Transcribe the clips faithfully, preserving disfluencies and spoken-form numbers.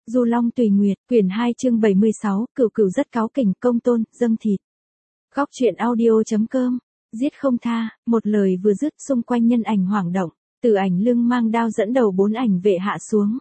Du Long Tùy Nguyệt, quyển hai chương bảy mươi sáu, Cửu Cửu rất cáu kỉnh, công tôn, dâng thịt. Góc truyện audio.com, giết không tha, một lời vừa dứt, xung quanh nhân ảnh hoảng động, Tử Ảnh lưng mang đao dẫn đầu bốn ảnh vệ hạ xuống.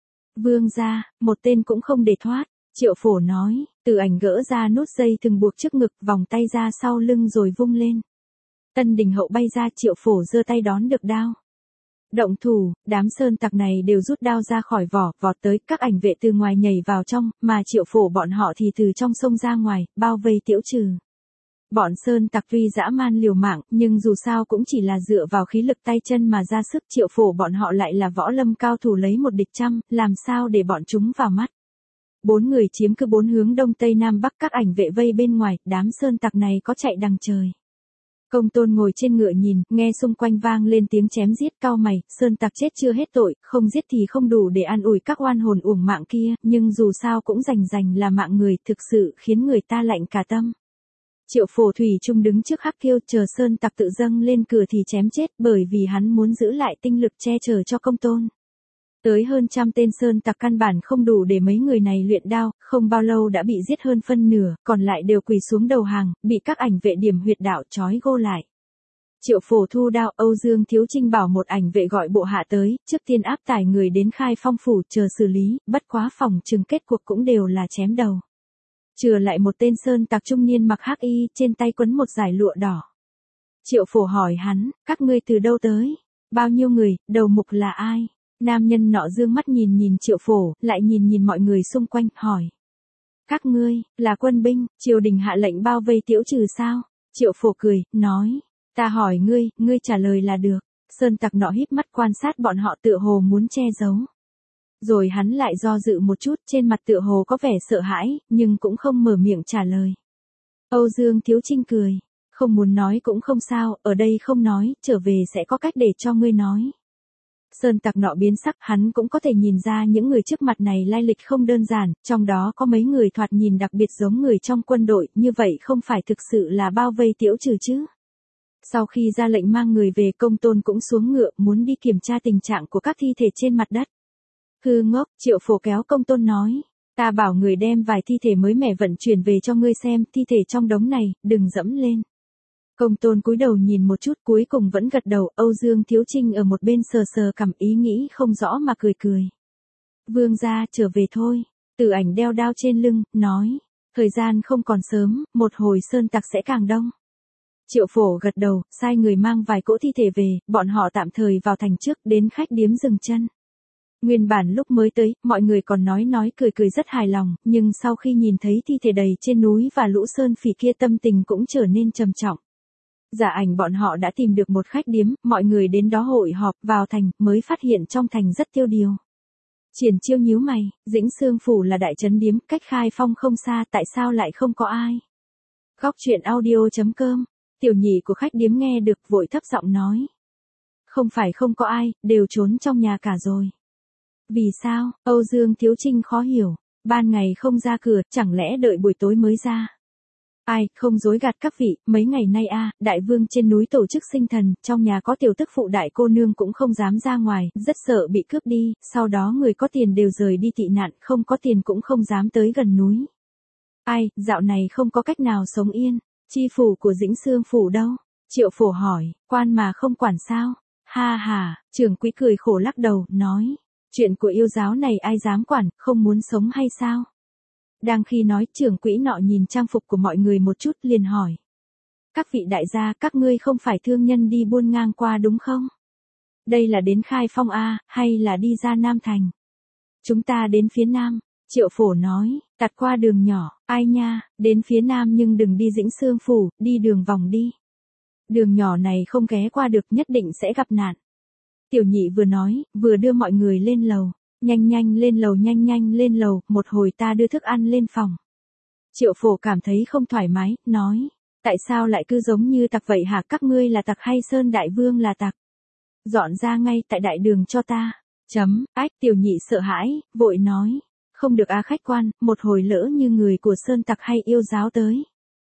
Vương gia, một tên cũng không để thoát, Triệu Phổ nói. Tử Ảnh gỡ ra nút dây thừng buộc trước ngực, vòng tay ra sau lưng rồi vung lên. Tân Đình Hậu bay ra, Triệu Phổ giơ tay đón được đao. Động thủ, đám sơn tặc này đều rút đao ra khỏi vỏ, vọt tới, các ảnh vệ từ ngoài nhảy vào trong, mà Triệu Phổ bọn họ thì từ trong sông ra ngoài, bao vây Tiễu Trừ. Bọn sơn tặc tuy dã man liều mạng, nhưng dù sao cũng chỉ là dựa vào khí lực tay chân mà ra sức. Triệu Phổ bọn họ lại là võ lâm cao thủ lấy một địch trăm, làm sao để bọn chúng vào mắt. Bốn người chiếm cứ bốn hướng đông tây nam bắc, các ảnh vệ vây bên ngoài, đám sơn tặc này có chạy đằng trời. Công tôn ngồi trên ngựa nhìn, nghe xung quanh vang lên tiếng chém giết, cau mày, sơn tặc chết chưa hết tội, không giết thì không đủ để an ủi các oan hồn uổng mạng kia, nhưng dù sao cũng rành rành là mạng người, thực sự khiến người ta lạnh cả tâm. Triệu Phổ thủy chung đứng trước Hắc Kiêu, chờ sơn tặc tự dâng lên cửa thì chém chết, bởi vì hắn muốn giữ lại tinh lực che chở cho công tôn. Tới hơn trăm tên sơn tặc căn bản không đủ để mấy người này luyện đao, không bao lâu đã bị giết hơn phân nửa, còn lại đều quỳ xuống đầu hàng, bị các ảnh vệ điểm huyệt đạo trói gô lại. Triệu Phổ thu đao, Âu Dương Thiếu Trinh bảo một ảnh vệ gọi bộ hạ tới, trước tiên áp tải người đến Khai Phong phủ chờ xử lý, bất quá phòng chừng kết cuộc cũng đều là chém đầu. Chừa lại một tên sơn tặc trung niên mặc hắc y, trên tay quấn một dải lụa đỏ. Triệu Phổ hỏi hắn, các ngươi từ đâu tới? Bao nhiêu người, đầu mục là ai? Nam nhân nọ dương mắt nhìn nhìn Triệu Phổ, lại nhìn nhìn mọi người xung quanh, hỏi. Các ngươi, là quân binh, triều đình hạ lệnh bao vây Tiễu Trừ sao? Triệu Phổ cười, nói. Ta hỏi ngươi, ngươi trả lời là được. Sơn tặc nọ híp mắt quan sát bọn họ tựa hồ muốn che giấu. Rồi hắn lại do dự một chút, trên mặt tựa hồ có vẻ sợ hãi, nhưng cũng không mở miệng trả lời. Âu Dương Thiếu Trinh cười. Không muốn nói cũng không sao, ở đây không nói, trở về sẽ có cách để cho ngươi nói. Sơn tặc nọ biến sắc, hắn cũng có thể nhìn ra những người trước mặt này lai lịch không đơn giản, trong đó có mấy người thoạt nhìn đặc biệt giống người trong quân đội, như vậy không phải thực sự là bao vây Tiễu Trừ chứ. Sau khi ra lệnh mang người về, công tôn cũng xuống ngựa, muốn đi kiểm tra tình trạng của các thi thể trên mặt đất. Hư ngốc, Triệu Phổ kéo công tôn nói, ta bảo người đem vài thi thể mới mẻ vận chuyển về cho ngươi xem, thi thể trong đống này, đừng dẫm lên. Công tôn cúi đầu nhìn một chút, cuối cùng vẫn gật đầu. Âu Dương Thiếu Trinh ở một bên sờ sờ cằm, ý nghĩ không rõ mà cười cười. Vương gia, trở về thôi. Tử Ảnh đeo đao trên lưng, nói, thời gian không còn sớm, một hồi sơn tặc sẽ càng đông. Triệu Phổ gật đầu, sai người mang vài cỗ thi thể về, bọn họ tạm thời vào thành trước, đến khách điếm dừng chân. Nguyên bản lúc mới tới, mọi người còn nói nói cười cười rất hài lòng, nhưng sau khi nhìn thấy thi thể đầy trên núi và lũ sơn phỉ kia, tâm tình cũng trở nên trầm trọng. Giả Ảnh bọn họ đã tìm được một khách điếm, mọi người đến đó hội họp, vào thành, mới phát hiện trong thành rất tiêu điều. Triển Chiêu nhíu mày, Dĩnh Xương phủ là đại trấn điếm, cách Khai Phong không xa, tại sao lại không có ai? Góc truyện audio.com, tiểu nhị của khách điếm nghe được, vội thấp giọng nói. Không phải không có ai, đều trốn trong nhà cả rồi. Vì sao? Âu Dương Thiếu Trinh khó hiểu, ban ngày không ra cửa, chẳng lẽ đợi buổi tối mới ra? Ai, không dối gạt các vị, mấy ngày nay a, à, đại vương trên núi tổ chức sinh thần, trong nhà có tiểu tức phụ đại cô nương cũng không dám ra ngoài, rất sợ bị cướp đi, sau đó người có tiền đều rời đi tị nạn, không có tiền cũng không dám tới gần núi. Ai, dạo này không có cách nào sống yên, chi phủ của Dĩnh Xương phủ đâu? Triệu Phổ hỏi, quan mà không quản sao? Ha ha, trưởng quỹ cười khổ lắc đầu, nói, chuyện của yêu giáo này ai dám quản, không muốn sống hay sao? Đang khi nói, trưởng quỹ nọ nhìn trang phục của mọi người một chút, liền hỏi. Các vị đại gia, các ngươi không phải thương nhân đi buôn ngang qua đúng không? Đây là đến Khai Phong A, hay là đi ra Nam Thành? Chúng ta đến phía Nam. Triệu Phổ nói, tạt qua đường nhỏ, ai nha, đến phía Nam nhưng đừng đi Dĩnh Xương phủ, đi đường vòng đi. Đường nhỏ này không ghé qua được, nhất định sẽ gặp nạn. Tiểu nhị vừa nói, vừa đưa mọi người lên lầu. Nhanh nhanh lên lầu, nhanh nhanh lên lầu, một hồi ta đưa thức ăn lên phòng. Triệu Phổ cảm thấy không thoải mái, nói, tại sao lại cứ giống như tặc vậy hả, các ngươi là tặc hay Sơn Đại Vương là tặc? Dọn ra ngay tại đại đường cho ta. Chấm, ách, tiểu nhị sợ hãi, vội nói, không được a khách quan, một hồi lỡ như người của Sơn tặc hay yêu giáo tới.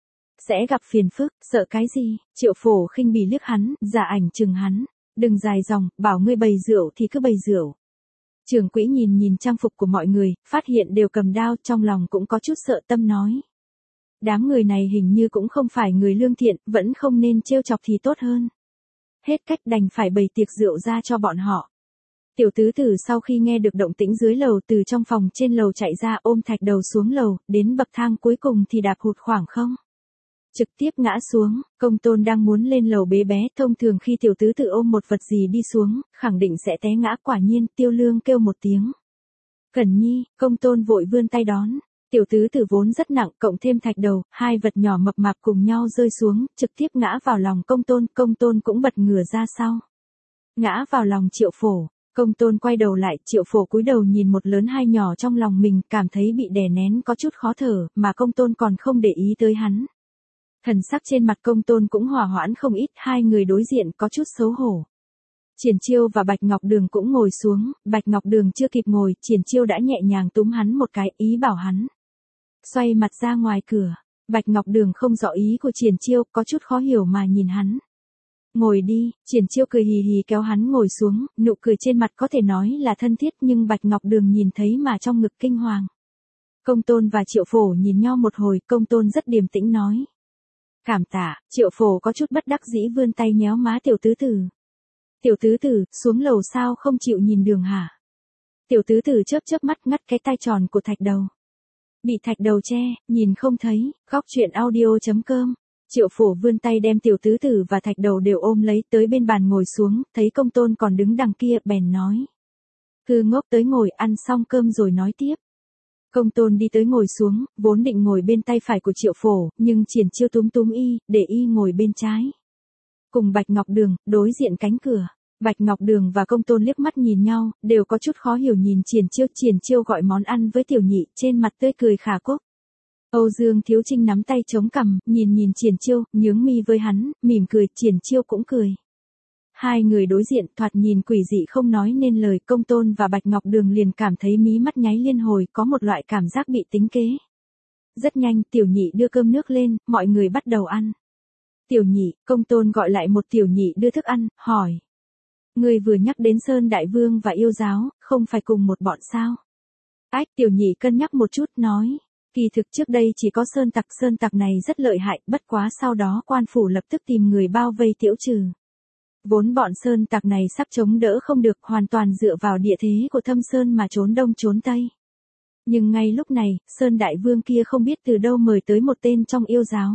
Sẽ gặp phiền phức, sợ cái gì? Triệu Phổ khinh bỉ liếc hắn, Giả Ảnh chừng hắn, đừng dài dòng, bảo ngươi bày rượu thì cứ bày rượu. Trưởng quỹ nhìn nhìn trang phục của mọi người, phát hiện đều cầm đao, trong lòng cũng có chút sợ, tâm nói. Đám người này hình như cũng không phải người lương thiện, vẫn không nên trêu chọc thì tốt hơn. Hết cách đành phải bày tiệc rượu ra cho bọn họ. Tiểu tứ tử sau khi nghe được động tĩnh dưới lầu từ trong phòng trên lầu chạy ra ôm thạch đầu xuống lầu, đến bậc thang cuối cùng thì đạp hụt khoảng không. Trực tiếp ngã xuống, Công Tôn đang muốn lên lầu bế bé, thông thường khi tiểu tứ tử ôm một vật gì đi xuống, khẳng định sẽ té ngã, quả nhiên, Tiêu Lương kêu một tiếng. Cẩn Nhi, Công Tôn vội vươn tay đón. Tiểu tứ tử vốn rất nặng, cộng thêm thạch đầu, hai vật nhỏ mập mạp cùng nhau rơi xuống, trực tiếp ngã vào lòng Công Tôn, Công Tôn cũng bật ngửa ra sau. Ngã vào lòng Triệu Phổ, Công Tôn quay đầu lại, Triệu Phổ cúi đầu nhìn một lớn hai nhỏ trong lòng mình, cảm thấy bị đè nén có chút khó thở, mà Công Tôn còn không để ý tới hắn. Thần sắc trên mặt Công Tôn cũng hòa hoãn không ít, hai người đối diện có chút xấu hổ. Triển Chiêu và Bạch Ngọc Đường cũng ngồi xuống, Bạch Ngọc Đường chưa kịp ngồi, Triển Chiêu đã nhẹ nhàng túm hắn một cái, ý bảo hắn xoay mặt ra ngoài cửa. Bạch Ngọc Đường không rõ ý của Triển Chiêu, có chút khó hiểu mà nhìn hắn. Ngồi đi, Triển Chiêu cười hì hì kéo hắn ngồi xuống, nụ cười trên mặt có thể nói là thân thiết nhưng Bạch Ngọc Đường nhìn thấy mà trong ngực kinh hoàng. Công Tôn và Triệu Phổ nhìn nhau một hồi, Công Tôn rất điềm tĩnh nói. Cảm tạ, Triệu Phổ có chút bất đắc dĩ vươn tay nhéo má tiểu tứ tử. Tiểu tứ tử, xuống lầu sao không chịu nhìn đường hả? Tiểu tứ tử chớp chớp mắt ngắt cái tai tròn của thạch đầu. Bị thạch đầu che, nhìn không thấy, góc truyện audio chấm com. Triệu Phổ vươn tay đem tiểu tứ tử và thạch đầu đều ôm lấy tới bên bàn ngồi xuống, thấy Công Tôn còn đứng đằng kia, bèn nói. Cứ ngốc tới ngồi ăn xong cơm rồi nói tiếp. Công Tôn đi tới ngồi xuống, vốn định ngồi bên tay phải của Triệu Phổ, nhưng Triển Chiêu túm túm y, để y ngồi bên trái. Cùng Bạch Ngọc Đường, đối diện cánh cửa. Bạch Ngọc Đường và Công Tôn liếc mắt nhìn nhau, đều có chút khó hiểu nhìn Triển Chiêu. Triển Chiêu gọi món ăn với tiểu nhị, trên mặt tươi cười khả cúc. Âu Dương Thiếu Trinh nắm tay chống cằm, nhìn nhìn Triển Chiêu, nhướng mi với hắn, mỉm cười, Triển Chiêu cũng cười. Hai người đối diện, thoạt nhìn quỷ dị không nói nên lời, Công Tôn và Bạch Ngọc Đường liền cảm thấy mí mắt nháy liên hồi, có một loại cảm giác bị tính kế. Rất nhanh, tiểu nhị đưa cơm nước lên, mọi người bắt đầu ăn. Tiểu nhị, Công Tôn gọi lại một tiểu nhị đưa thức ăn, hỏi. Người vừa nhắc đến Sơn Đại Vương và yêu giáo, không phải cùng một bọn sao? Ách, tiểu nhị cân nhắc một chút, nói. Kỳ thực trước đây chỉ có Sơn Tặc, Sơn Tặc này rất lợi hại, bất quá sau đó quan phủ lập tức tìm người bao vây tiễu trừ. Vốn bọn Sơn Tặc này sắp chống đỡ không được, hoàn toàn dựa vào địa thế của Thâm Sơn mà trốn đông trốn tây. Nhưng ngay lúc này, Sơn Đại Vương kia không biết từ đâu mời tới một tên trong yêu giáo.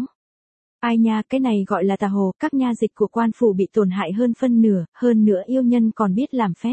Ai nha, cái này gọi là tà hồ, các nha dịch của quan phủ bị tổn hại hơn phân nửa, hơn nữa yêu nhân còn biết làm phép.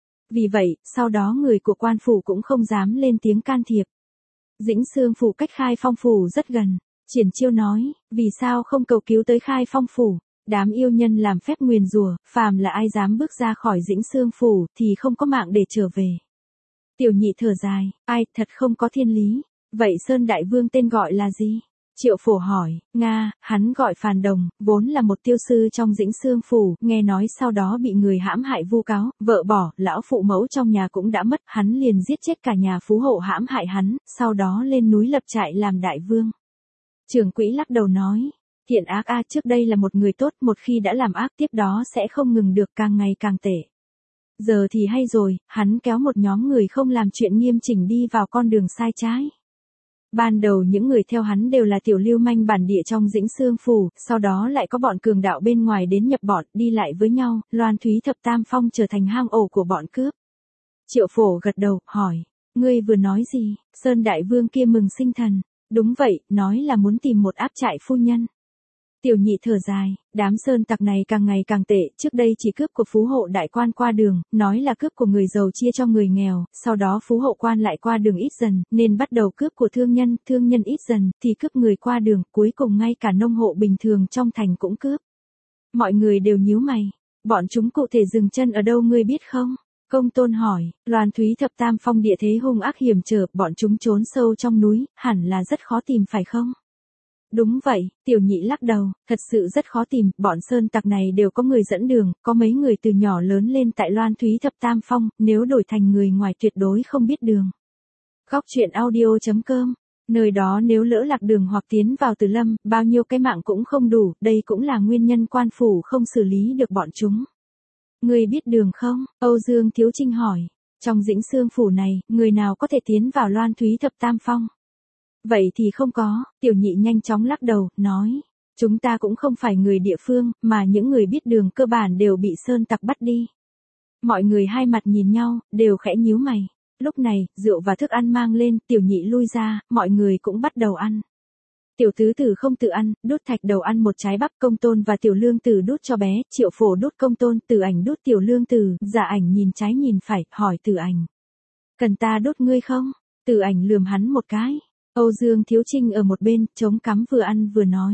Vì vậy, sau đó người của quan phủ cũng không dám lên tiếng can thiệp. Dĩnh Xương phủ cách Khai Phong phủ rất gần. Triển Chiêu nói, vì sao không cầu cứu tới Khai Phong phủ? Đám yêu nhân làm phép nguyền rủa, phàm là ai dám bước ra khỏi Dĩnh Xương phủ thì không có mạng để trở về. Tiểu nhị thở dài, ai, thật không có thiên lý. Vậy Sơn Đại Vương tên gọi là gì? Triệu Phổ hỏi, Nga, hắn gọi Phàn Đồng, vốn là một tiêu sư trong Dĩnh Xương phủ, nghe nói sau đó bị người hãm hại vu cáo, vợ bỏ, lão phụ mẫu trong nhà cũng đã mất, hắn liền giết chết cả nhà phú hộ hãm hại hắn, sau đó lên núi lập trại làm đại vương. Trưởng quỹ lắc đầu nói, thiện ác a, trước đây là một người tốt, một khi đã làm ác tiếp đó sẽ không ngừng được, càng ngày càng tệ. Giờ thì hay rồi, hắn kéo một nhóm người không làm chuyện nghiêm chỉnh đi vào con đường sai trái. Ban đầu những người theo hắn đều là tiểu lưu manh bản địa trong Dĩnh Xương phủ, sau đó lại có bọn cường đạo bên ngoài đến nhập bọn, đi lại với nhau, Loan Thúy Thập Tam Phong trở thành hang ổ của bọn cướp. Triệu Phổ gật đầu, hỏi, ngươi vừa nói gì? Sơn Đại Vương kia mừng sinh thần. Đúng vậy, nói là muốn tìm một áp trại phu nhân. Tiểu nhị thở dài, đám Sơn Tặc này càng ngày càng tệ, trước đây chỉ cướp của phú hộ đại quan qua đường, nói là cướp của người giàu chia cho người nghèo, sau đó phú hộ quan lại qua đường ít dần, nên bắt đầu cướp của thương nhân, thương nhân ít dần, thì cướp người qua đường, cuối cùng ngay cả nông hộ bình thường trong thành cũng cướp. Mọi người đều nhíu mày, bọn chúng cụ thể dừng chân ở đâu ngươi biết không? Công Tôn hỏi, Loan Thúy Thập Tam Phong địa thế hung ác hiểm trở, bọn chúng trốn sâu trong núi, hẳn là rất khó tìm phải không? Đúng vậy, tiểu nhị lắc đầu, thật sự rất khó tìm, bọn Sơn Tặc này đều có người dẫn đường, có mấy người từ nhỏ lớn lên tại Loan Thúy Thập Tam Phong, nếu đổi thành người ngoài tuyệt đối không biết đường. Góc truyện audio chấm com, nơi đó nếu lỡ lạc đường hoặc tiến vào Từ Lâm, bao nhiêu cái mạng cũng không đủ, đây cũng là nguyên nhân quan phủ không xử lý được bọn chúng. Người biết đường không? Âu Dương Thiếu Trinh hỏi. Trong Dĩnh Xương phủ này, người nào có thể tiến vào Loan Thúy Thập Tam Phong? Vậy thì không có, Tiểu Nhị nhanh chóng lắc đầu, nói. Chúng ta cũng không phải người địa phương, mà những người biết đường cơ bản đều bị sơn tặc bắt đi. Mọi người hai mặt nhìn nhau, đều khẽ nhíu mày. Lúc này, rượu và thức ăn mang lên, Tiểu Nhị lui ra, mọi người cũng bắt đầu ăn. Tiểu tứ tử không tự ăn, đút Thạch Đầu ăn một trái bắp, Công Tôn và Tiểu Lương Tử đút cho bé, Triệu Phổ đút Công Tôn, Tử Ảnh đút Tiểu Lương Tử, Dạ Ảnh nhìn trái nhìn phải, hỏi Tử Ảnh. Cần ta đút ngươi không? Tử Ảnh lườm hắn một cái. Âu Dương Thiếu Trinh ở một bên, chống cắm vừa ăn vừa nói.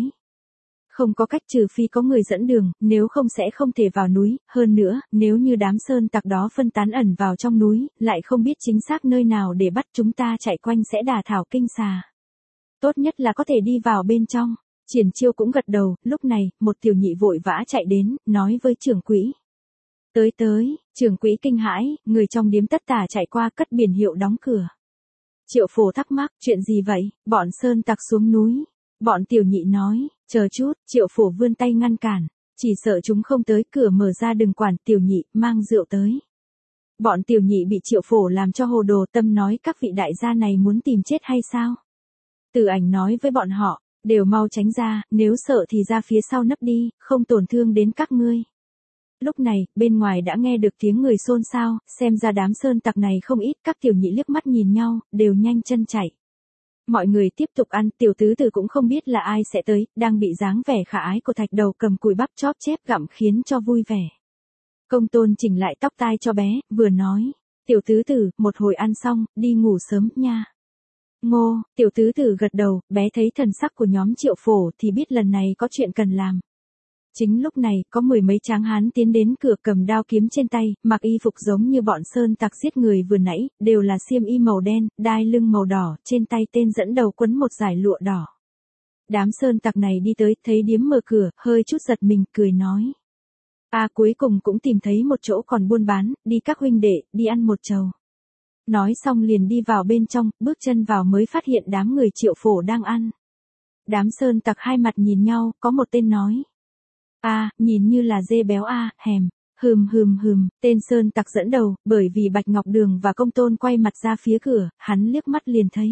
Không có cách trừ phi có người dẫn đường, nếu không sẽ không thể vào núi, hơn nữa, nếu như đám sơn tặc đó phân tán ẩn vào trong núi, lại không biết chính xác nơi nào để bắt chúng ta chạy quanh sẽ đả thảo kinh xà. Tốt nhất là có thể đi vào bên trong. Triển Chiêu cũng gật đầu, lúc này, một tiểu nhị vội vã chạy đến, nói với trưởng quỹ. Tới tới, trưởng quỹ kinh hãi, người trong điếm tất tả chạy qua cất biển hiệu đóng cửa. Triệu Phổ thắc mắc, chuyện gì vậy, bọn sơn tặc xuống núi. Bọn tiểu nhị nói, chờ chút, Triệu Phổ vươn tay ngăn cản, chỉ sợ chúng không tới, cửa mở ra đừng quản, tiểu nhị, mang rượu tới. Bọn tiểu nhị bị Triệu Phổ làm cho hồ đồ, tâm nói các vị đại gia này muốn tìm chết hay sao? Tử Ảnh nói với bọn họ, đều mau tránh ra, nếu sợ thì ra phía sau nấp đi, không tổn thương đến các ngươi. Lúc này, bên ngoài đã nghe được tiếng người xôn xao, xem ra đám sơn tặc này không ít, các tiểu nhị liếc mắt nhìn nhau, đều nhanh chân chạy. Mọi người tiếp tục ăn, Tiểu tứ tử cũng không biết là ai sẽ tới, đang bị dáng vẻ khả ái của Thạch Đầu cầm cùi bắp chóp chép gặm khiến cho vui vẻ. Công Tôn chỉnh lại tóc tai cho bé, vừa nói, Tiểu tứ tử, một hồi ăn xong, đi ngủ sớm nha. Ngô, Tiểu tứ tử gật đầu, bé thấy thần sắc của nhóm Triệu Phổ thì biết lần này có chuyện cần làm. Chính lúc này, có mười mấy tráng hán tiến đến cửa cầm đao kiếm trên tay, mặc y phục giống như bọn sơn tặc giết người vừa nãy, đều là xiêm y màu đen, đai lưng màu đỏ, trên tay tên dẫn đầu quấn một dải lụa đỏ. Đám sơn tặc này đi tới, thấy điếm mở cửa, hơi chút giật mình, cười nói. À cuối cùng cũng tìm thấy một chỗ còn buôn bán, đi các huynh đệ, đi ăn một chầu. Nói xong liền đi vào bên trong, bước chân vào mới phát hiện đám người Triệu Phổ đang ăn. Đám sơn tặc hai mặt nhìn nhau, có một tên nói. À, nhìn như là dê béo a, à, hèm, hừm hừm hừm, tên sơn tặc dẫn đầu, bởi vì Bạch Ngọc Đường và Công Tôn quay mặt ra phía cửa, hắn liếc mắt liền thấy.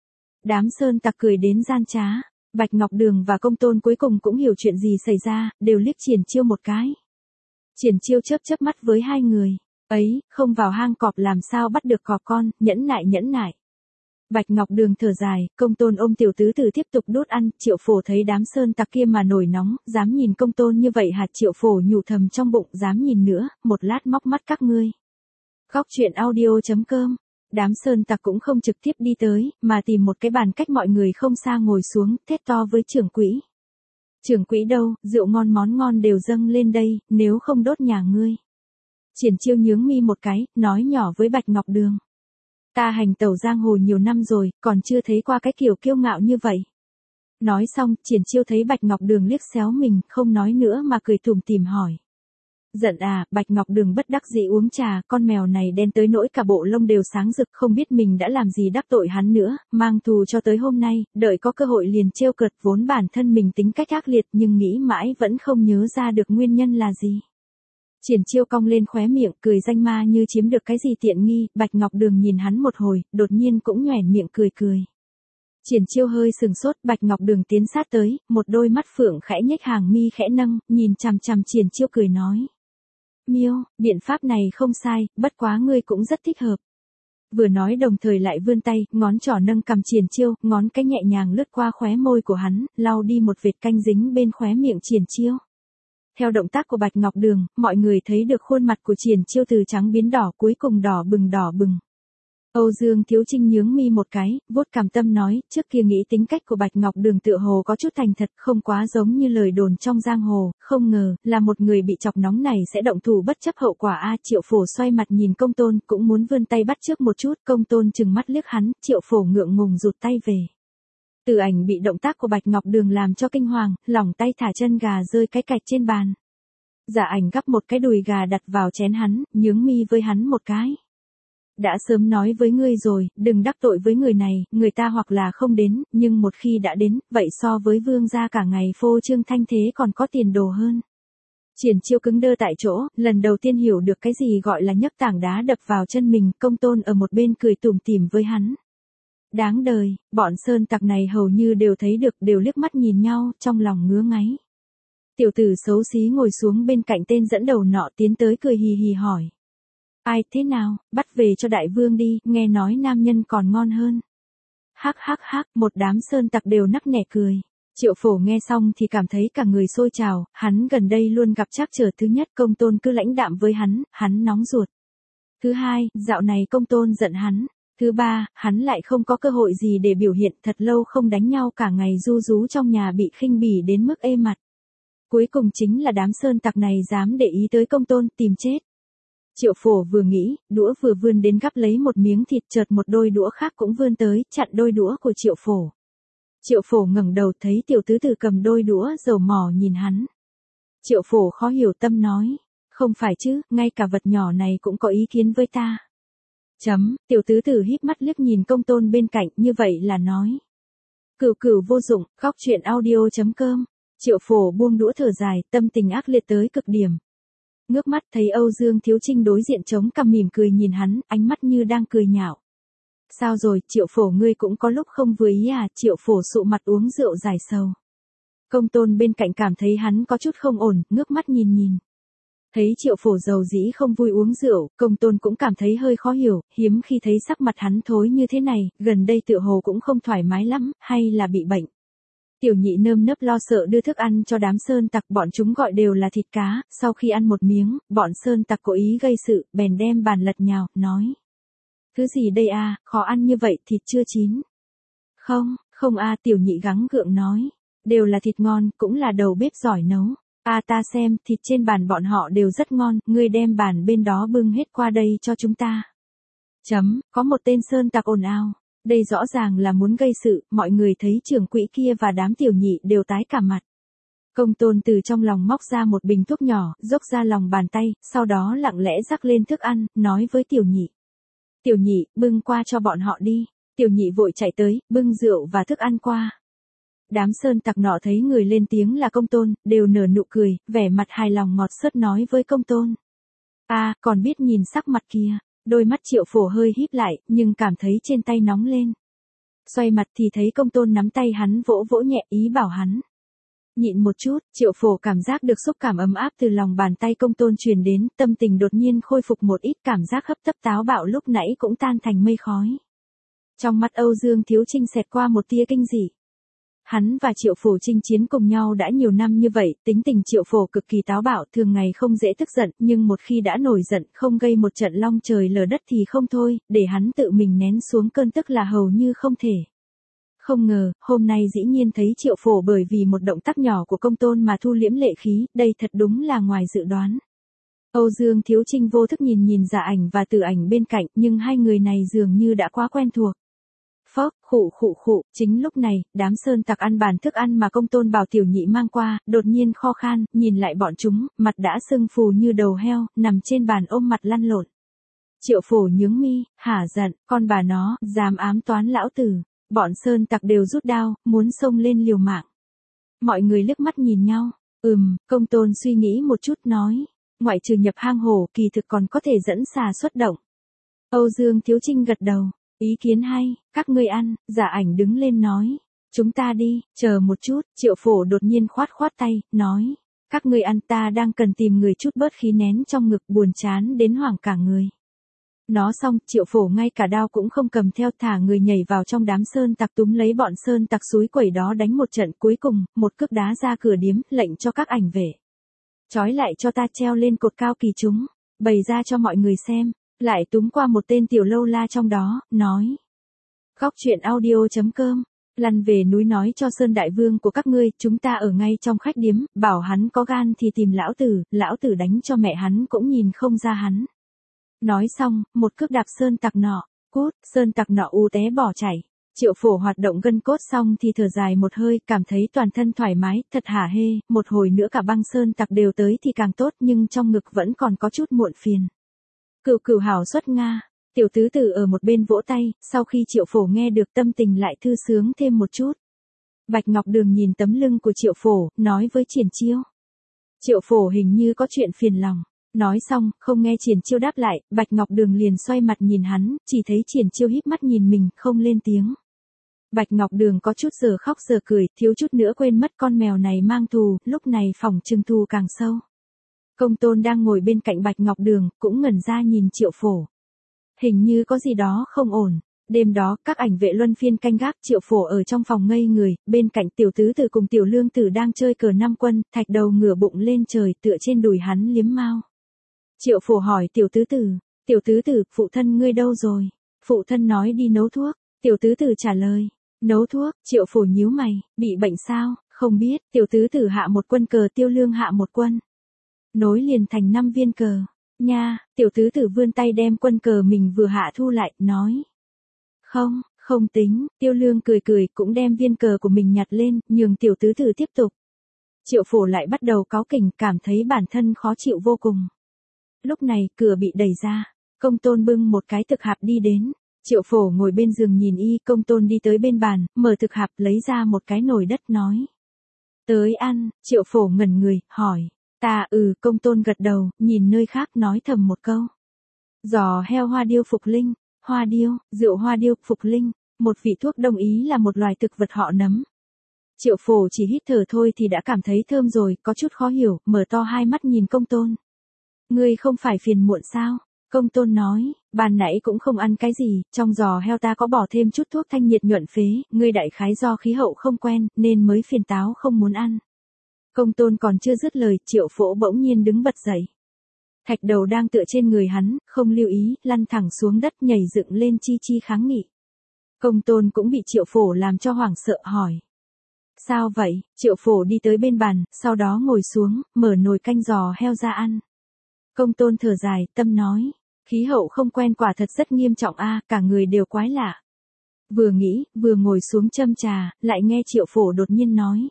Đám sơn tặc cười đến gian trá, Bạch Ngọc Đường và Công Tôn cuối cùng cũng hiểu chuyện gì xảy ra, đều liếc Triển Chiêu một cái. Triển Chiêu chớp chớp mắt với hai người, ấy, không vào hang cọp làm sao bắt được cọp con, nhẫn nại nhẫn nại. Bạch Ngọc Đường thở dài, Công Tôn ôm Tiểu tứ tử tiếp tục đốt ăn, Triệu Phổ thấy đám sơn tặc kia mà nổi nóng, dám nhìn Công Tôn như vậy hạt Triệu Phổ nhủ thầm trong bụng, dám nhìn nữa, một lát móc mắt các ngươi. Góc truyện audio chấm com, đám sơn tặc cũng không trực tiếp đi tới, mà tìm một cái bàn cách mọi người không xa ngồi xuống, thét to với trưởng quỹ. Trưởng quỹ đâu, rượu ngon món ngon đều dâng lên đây, nếu không đốt nhà ngươi. Triển Chiêu nhướng mi một cái, nói nhỏ với Bạch Ngọc Đường. Ta hành tẩu giang hồ nhiều năm rồi, còn chưa thấy qua cái kiểu kiêu ngạo như vậy. Nói xong, Triển Chiêu thấy Bạch Ngọc Đường liếc xéo mình, không nói nữa mà cười tủm tỉm hỏi. Giận à, Bạch Ngọc Đường bất đắc dĩ uống trà, con mèo này đen tới nỗi cả bộ lông đều sáng rực, không biết mình đã làm gì đắc tội hắn nữa, mang thù cho tới hôm nay, đợi có cơ hội liền trêu cợt, vốn bản thân mình tính cách ác liệt nhưng nghĩ mãi vẫn không nhớ ra được nguyên nhân là gì. Triển Chiêu cong lên khóe miệng, cười danh ma như chiếm được cái gì tiện nghi, Bạch Ngọc Đường nhìn hắn một hồi, đột nhiên cũng nhoẻn miệng cười cười. Triển Chiêu hơi sừng sốt, Bạch Ngọc Đường tiến sát tới, một đôi mắt phượng khẽ nhếch hàng mi khẽ nâng, nhìn chằm chằm Triển Chiêu cười nói. Miêu, biện pháp này không sai, bất quá ngươi cũng rất thích hợp. Vừa nói đồng thời lại vươn tay, ngón trỏ nâng cầm Triển Chiêu, ngón cái nhẹ nhàng lướt qua khóe môi của hắn, lau đi một vệt canh dính bên khóe miệng Triển Chiêu. Theo động tác của Bạch Ngọc Đường, mọi người thấy được khuôn mặt của Triển Chiêu từ trắng biến đỏ cuối cùng đỏ bừng đỏ bừng. Âu Dương Thiếu Trinh nhướng mi một cái, vuốt cằm tâm nói, trước kia nghĩ tính cách của Bạch Ngọc Đường tựa hồ có chút thành thật, không quá giống như lời đồn trong giang hồ, không ngờ, là một người bị chọc nóng này sẽ động thủ bất chấp hậu quả a. Triệu Phổ xoay mặt nhìn Công Tôn, cũng muốn vươn tay bắt trước một chút, Công Tôn trừng mắt liếc hắn, Triệu Phổ ngượng ngùng rụt tay về. Tử Ảnh bị động tác của Bạch Ngọc Đường làm cho kinh hoàng, lỏng tay thả chân gà rơi cái cạch trên bàn. Dạ Ảnh gắp một cái đùi gà đặt vào chén hắn, nhướng mi với hắn một cái. Đã sớm nói với ngươi rồi, đừng đắc tội với người này, người ta hoặc là không đến, nhưng một khi đã đến, vậy so với vương gia cả ngày phô trương thanh thế còn có tiền đồ hơn. Triển Chiêu cứng đơ tại chỗ, lần đầu tiên hiểu được cái gì gọi là nhấc tảng đá đập vào chân mình, Công Tôn ở một bên cười tủm tỉm với hắn. Đáng đời, bọn sơn tặc này hầu như đều thấy được, đều liếc mắt nhìn nhau, trong lòng ngứa ngáy. Tiểu tử xấu xí ngồi xuống bên cạnh tên dẫn đầu nọ tiến tới cười hì hì hỏi. Ai thế nào, bắt về cho đại vương đi, nghe nói nam nhân còn ngon hơn. Hắc hắc hắc, một đám sơn tặc đều nắc nẻ cười. Triệu Phổ nghe xong thì cảm thấy cả người sôi trào, hắn gần đây luôn gặp trắc trở. Thứ nhất, Công Tôn cứ lãnh đạm với hắn, hắn nóng ruột. Thứ hai, dạo này Công Tôn giận hắn. Thứ ba, hắn lại không có cơ hội gì để biểu hiện, thật lâu không đánh nhau, cả ngày ru rú trong nhà bị khinh bỉ đến mức ê mặt. Cuối cùng chính là đám sơn tặc này dám để ý tới Công Tôn, tìm chết. Triệu Phổ vừa nghĩ, đũa vừa vươn đến gắp lấy một miếng thịt, chợt một đôi đũa khác cũng vươn tới, chặn đôi đũa của Triệu Phổ. Triệu Phổ ngẩng đầu thấy tiểu tứ tử cầm đôi đũa dầu mỏ nhìn hắn. Triệu Phổ khó hiểu tâm nói, không phải chứ, ngay cả vật nhỏ này cũng có ý kiến với ta. Chấm, tiểu tứ tử híp mắt liếc nhìn Công Tôn bên cạnh, như vậy là nói. Cửu cửu vô dụng, góc chuyện audio chấm com. Triệu Phổ buông đũa thở dài, tâm tình ác liệt tới cực điểm. Ngước mắt thấy Âu Dương Thiếu Trinh đối diện chống cằm mỉm cười nhìn hắn, ánh mắt như đang cười nhạo. Sao rồi, Triệu Phổ ngươi cũng có lúc không vừa ý à? Triệu Phổ sụ mặt uống rượu giải sầu. Công Tôn bên cạnh cảm thấy hắn có chút không ổn, ngước mắt nhìn nhìn. Thấy Triệu Phổ dầu dĩ không vui uống rượu, Công Tôn cũng cảm thấy hơi khó hiểu, hiếm khi thấy sắc mặt hắn thối như thế này, gần đây tựa hồ cũng không thoải mái lắm, hay là bị bệnh. Tiểu Nhị nơm nớp lo sợ đưa thức ăn cho đám sơn tặc, bọn chúng gọi đều là thịt cá, sau khi ăn một miếng, bọn sơn tặc cố ý gây sự, bèn đem bàn lật nhào, nói. Thứ gì đây a, khó ăn như vậy, thịt chưa chín. Không, không a, Tiểu Nhị gắng gượng nói. Đều là thịt ngon, cũng là đầu bếp giỏi nấu. A ta xem, thịt trên bàn bọn họ đều rất ngon, ngươi đem bàn bên đó bưng hết qua đây cho chúng ta. Chấm, có một tên sơn tặc ồn ào. Đây rõ ràng là muốn gây sự, mọi người thấy trưởng quỹ kia và đám Tiểu Nhị đều tái cả mặt. Công Tôn từ trong lòng móc ra một bình thuốc nhỏ, dốc ra lòng bàn tay, sau đó lặng lẽ rắc lên thức ăn, nói với Tiểu Nhị. Tiểu Nhị, bưng qua cho bọn họ đi. Tiểu Nhị vội chạy tới, bưng rượu và thức ăn qua. Đám sơn tặc nọ thấy người lên tiếng là Công Tôn, đều nở nụ cười, vẻ mặt hài lòng ngọt xớt nói với Công Tôn. À, còn biết nhìn sắc mặt kia. Đôi mắt Triệu Phổ hơi híp lại, nhưng cảm thấy trên tay nóng lên. Xoay mặt thì thấy Công Tôn nắm tay hắn vỗ vỗ nhẹ, ý bảo hắn. Nhịn một chút, Triệu Phổ cảm giác được xúc cảm ấm áp từ lòng bàn tay Công Tôn truyền đến, tâm tình đột nhiên khôi phục một ít, cảm giác hấp tấp táo bạo lúc nãy cũng tan thành mây khói. Trong mắt Âu Dương Thiếu Trinh xẹt qua một tia kinh dị. Hắn và Triệu Phổ chinh chiến cùng nhau đã nhiều năm như vậy, tính tình Triệu Phổ cực kỳ táo bạo, thường ngày không dễ tức giận, nhưng một khi đã nổi giận, không gây một trận long trời lở đất thì không thôi, để hắn tự mình nén xuống cơn tức là hầu như không thể. Không ngờ, hôm nay dĩ nhiên thấy Triệu Phổ bởi vì một động tác nhỏ của Công Tôn mà thu liễm lệ khí, đây thật đúng là ngoài dự đoán. Âu Dương Thiếu Trinh vô thức nhìn nhìn Dạ Ảnh và Tử Ảnh bên cạnh, nhưng hai người này dường như đã quá quen thuộc. Phốc, khụ khụ khụ, chính lúc này, đám sơn tặc ăn bàn thức ăn mà Công Tôn bảo Tiểu Nhị mang qua, đột nhiên kho khan, nhìn lại bọn chúng, mặt đã sưng phù như đầu heo, nằm trên bàn ôm mặt lăn lộn. Triệu Phổ nhướng mi, hả giận, con bà nó, dám ám toán lão tử. Bọn sơn tặc đều rút đao, muốn xông lên liều mạng. Mọi người liếc mắt nhìn nhau, ừm, Công Tôn suy nghĩ một chút nói, ngoại trừ nhập hang hổ kỳ thực còn có thể dẫn xà xuất động. Âu Dương Thiếu Trinh gật đầu. Ý kiến hay, các ngươi ăn. Dạ Ảnh đứng lên nói. Chúng ta đi, chờ một chút. Triệu Phổ đột nhiên khoát khoát tay, nói. Các ngươi ăn, ta đang cần tìm người chút bớt khí nén trong ngực, buồn chán đến hoảng cả người. Nó xong, Triệu Phổ ngay cả đao cũng không cầm theo, thả người nhảy vào trong đám sơn tặc, túm lấy bọn sơn tặc xúi quẩy đó đánh một trận, cuối cùng, một cước đá ra cửa điếm, lệnh cho các ảnh vệ. Trói lại cho ta, treo lên cột cao kỳ chúng, bày ra cho mọi người xem. Lại túm qua một tên tiểu lâu la trong đó, nói. Góc chuyện audio chấm com, lăn về núi nói cho Sơn Đại Vương của các ngươi, chúng ta ở ngay trong khách điếm, bảo hắn có gan thì tìm lão tử, lão tử đánh cho mẹ hắn cũng nhìn không ra hắn. Nói xong, một cước đạp sơn tặc nọ, cút, sơn tặc nọ u té bỏ chạy. Triệu Phổ hoạt động gân cốt xong thì thở dài một hơi, cảm thấy toàn thân thoải mái, thật hả hê, một hồi nữa cả băng sơn tặc đều tới thì càng tốt, nhưng trong ngực vẫn còn có chút muộn phiền. Cửu cửu hảo xuất Nga, tiểu tứ tử ở một bên vỗ tay, sau khi Triệu Phổ nghe được tâm tình lại thư sướng thêm một chút. Bạch Ngọc Đường nhìn tấm lưng của Triệu Phổ, nói với Triển Chiêu. Triệu Phổ hình như có chuyện phiền lòng. Nói xong, không nghe Triển Chiêu đáp lại, Bạch Ngọc Đường liền xoay mặt nhìn hắn, chỉ thấy Triển Chiêu híp mắt nhìn mình, không lên tiếng. Bạch Ngọc Đường có chút giờ khóc giờ cười, thiếu chút nữa quên mất con mèo này mang thù, lúc này phỏng chừng thù càng sâu. Công Tôn đang ngồi bên cạnh Bạch Ngọc Đường, cũng ngẩn ra nhìn Triệu Phổ. Hình như có gì đó không ổn. Đêm đó, các ảnh vệ luân phiên canh gác, Triệu Phổ ở trong phòng ngây người, bên cạnh Tiểu Tứ Tử cùng Tiểu Lương Tử đang chơi cờ năm quân, Thạch Đầu ngửa bụng lên trời tựa trên đùi hắn liếm mao. Triệu Phổ hỏi Tiểu Tứ Tử, Tiểu Tứ Tử, phụ thân ngươi đâu rồi? Phụ thân nói đi nấu thuốc. Tiểu Tứ Tử trả lời, nấu thuốc. Triệu Phổ nhíu mày, bị bệnh sao? Không biết. Tiểu Tứ Tử hạ một quân cờ, Tiêu Lương hạ một quân. Nối liền thành năm viên cờ. Nha. Tiểu Tứ Tử vươn tay đem quân cờ mình vừa hạ thu lại, nói. Không, không tính. Tiêu Lương cười cười cũng đem viên cờ của mình nhặt lên, nhường Tiểu Tứ Tử tiếp tục. Triệu Phổ lại bắt đầu cáu kỉnh, cảm thấy bản thân khó chịu vô cùng. Lúc này, cửa bị đẩy ra. Công Tôn bưng một cái thực hạp đi đến. Triệu Phổ ngồi bên giường nhìn y, Công Tôn đi tới bên bàn, mở thực hạp lấy ra một cái nồi đất nói. Tới ăn. Triệu Phổ ngẩn người, hỏi. Ta ừ. Công Tôn gật đầu, nhìn nơi khác nói thầm một câu. Giò heo hoa điêu phục linh. Hoa điêu, rượu hoa điêu, phục linh. Một vị thuốc đông y là một loài thực vật họ nấm. Triệu Phổ chỉ hít thở thôi thì đã cảm thấy thơm rồi, có chút khó hiểu, mở to hai mắt nhìn Công Tôn. Ngươi không phải phiền muộn sao? Công Tôn nói, ban nãy cũng không ăn cái gì, trong giò heo ta có bỏ thêm chút thuốc thanh nhiệt nhuận phế, ngươi đại khái do khí hậu không quen, nên mới phiền táo không muốn ăn. Công Tôn còn chưa dứt lời, Triệu Phổ bỗng nhiên đứng bật dậy. Thạch Đầu đang tựa trên người hắn, không lưu ý, lăn thẳng xuống đất nhảy dựng lên chi chi kháng nghị. Công Tôn cũng bị Triệu Phổ làm cho hoảng sợ hỏi. Sao vậy? Triệu Phổ đi tới bên bàn, sau đó ngồi xuống, mở nồi canh giò heo ra ăn. Công Tôn thở dài, tâm nói. Khí hậu không quen quả thật rất nghiêm trọng a, cả người đều quái lạ. Vừa nghĩ, vừa ngồi xuống châm trà, lại nghe Triệu Phổ đột nhiên nói.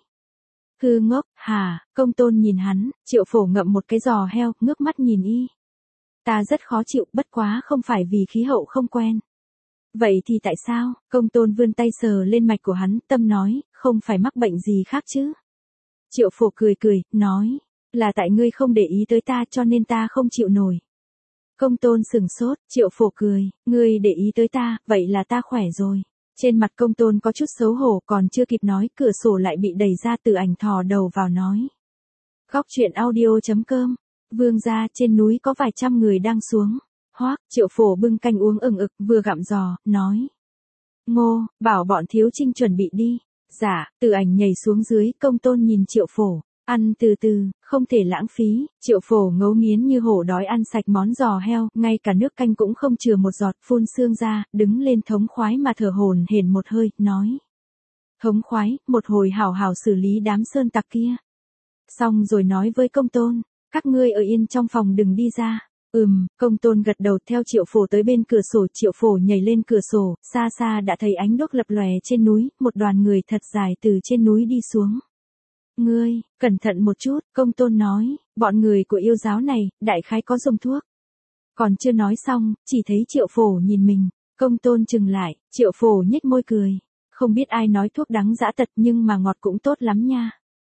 Hư ngốc, hả? Công Tôn nhìn hắn, Triệu Phổ ngậm một cái giò heo, ngước mắt nhìn y. Ta rất khó chịu, bất quá không phải vì khí hậu không quen. Vậy thì tại sao? Công Tôn vươn tay sờ lên mạch của hắn, tâm nói, không phải mắc bệnh gì khác chứ? Triệu Phổ cười cười, nói, là tại ngươi không để ý tới ta cho nên ta không chịu nổi. Công Tôn sừng sốt, Triệu Phổ cười, ngươi để ý tới ta, vậy là ta khỏe rồi. Trên mặt Công Tôn có chút xấu hổ, còn chưa kịp nói, cửa sổ lại bị đẩy ra, Từ Ảnh thò đầu vào nói. Góc truyện audio chấm com, Vương gia, trên núi có vài trăm người đang xuống. Hoác, Triệu Phổ bưng canh uống ừng ực, vừa gặm giò, nói. Ngô, bảo bọn Thiếu Trinh chuẩn bị đi. Dạ, Từ Ảnh nhảy xuống dưới, Công Tôn nhìn Triệu Phổ. Ăn từ từ, không thể lãng phí. Triệu Phổ ngấu nghiến như hổ đói ăn sạch món giò heo, ngay cả nước canh cũng không chừa một giọt, phun sương ra, đứng lên thống khoái mà thở hổn hển một hơi, nói. Thống khoái, một hồi hảo hảo xử lý đám sơn tặc kia. Xong rồi nói với Công Tôn, các ngươi ở yên trong phòng đừng đi ra. Ừm, Công Tôn gật đầu theo Triệu Phổ tới bên cửa sổ, Triệu Phổ nhảy lên cửa sổ, xa xa đã thấy ánh đuốc lập lòe trên núi, một đoàn người thật dài từ trên núi đi xuống. Ngươi, cẩn thận một chút, Công Tôn nói, bọn người của yêu giáo này, đại khái có dùng thuốc. Còn chưa nói xong, chỉ thấy Triệu Phổ nhìn mình, Công Tôn chừng lại, Triệu Phổ nhếch môi cười. Không biết ai nói thuốc đắng dã tật nhưng mà ngọt cũng tốt lắm nha.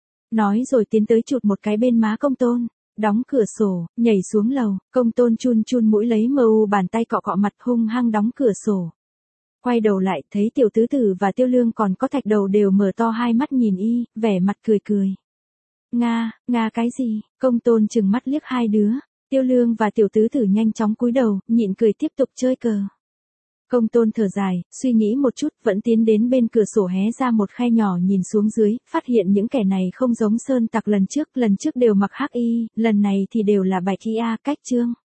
Nói rồi tiến tới chụt một cái bên má Công Tôn, đóng cửa sổ, nhảy xuống lầu, Công Tôn chun chun mũi lấy mờ u bàn tay cọ cọ mặt hung hăng đóng cửa sổ. Quay đầu lại, thấy Tiểu Tứ Tử và Tiêu Lương còn có Thạch Đầu đều mở to hai mắt nhìn y, vẻ mặt cười cười. Nga, Nga cái gì? Công Tôn chừng mắt liếc hai đứa, Tiêu Lương và Tiểu Tứ Tử nhanh chóng cúi đầu, nhịn cười tiếp tục chơi cờ. Công Tôn thở dài, suy nghĩ một chút, vẫn tiến đến bên cửa sổ hé ra một khe nhỏ nhìn xuống dưới, phát hiện những kẻ này không giống sơn tặc lần trước, lần trước đều mặc hắc y, lần này thì đều là bạch y a, cách trương.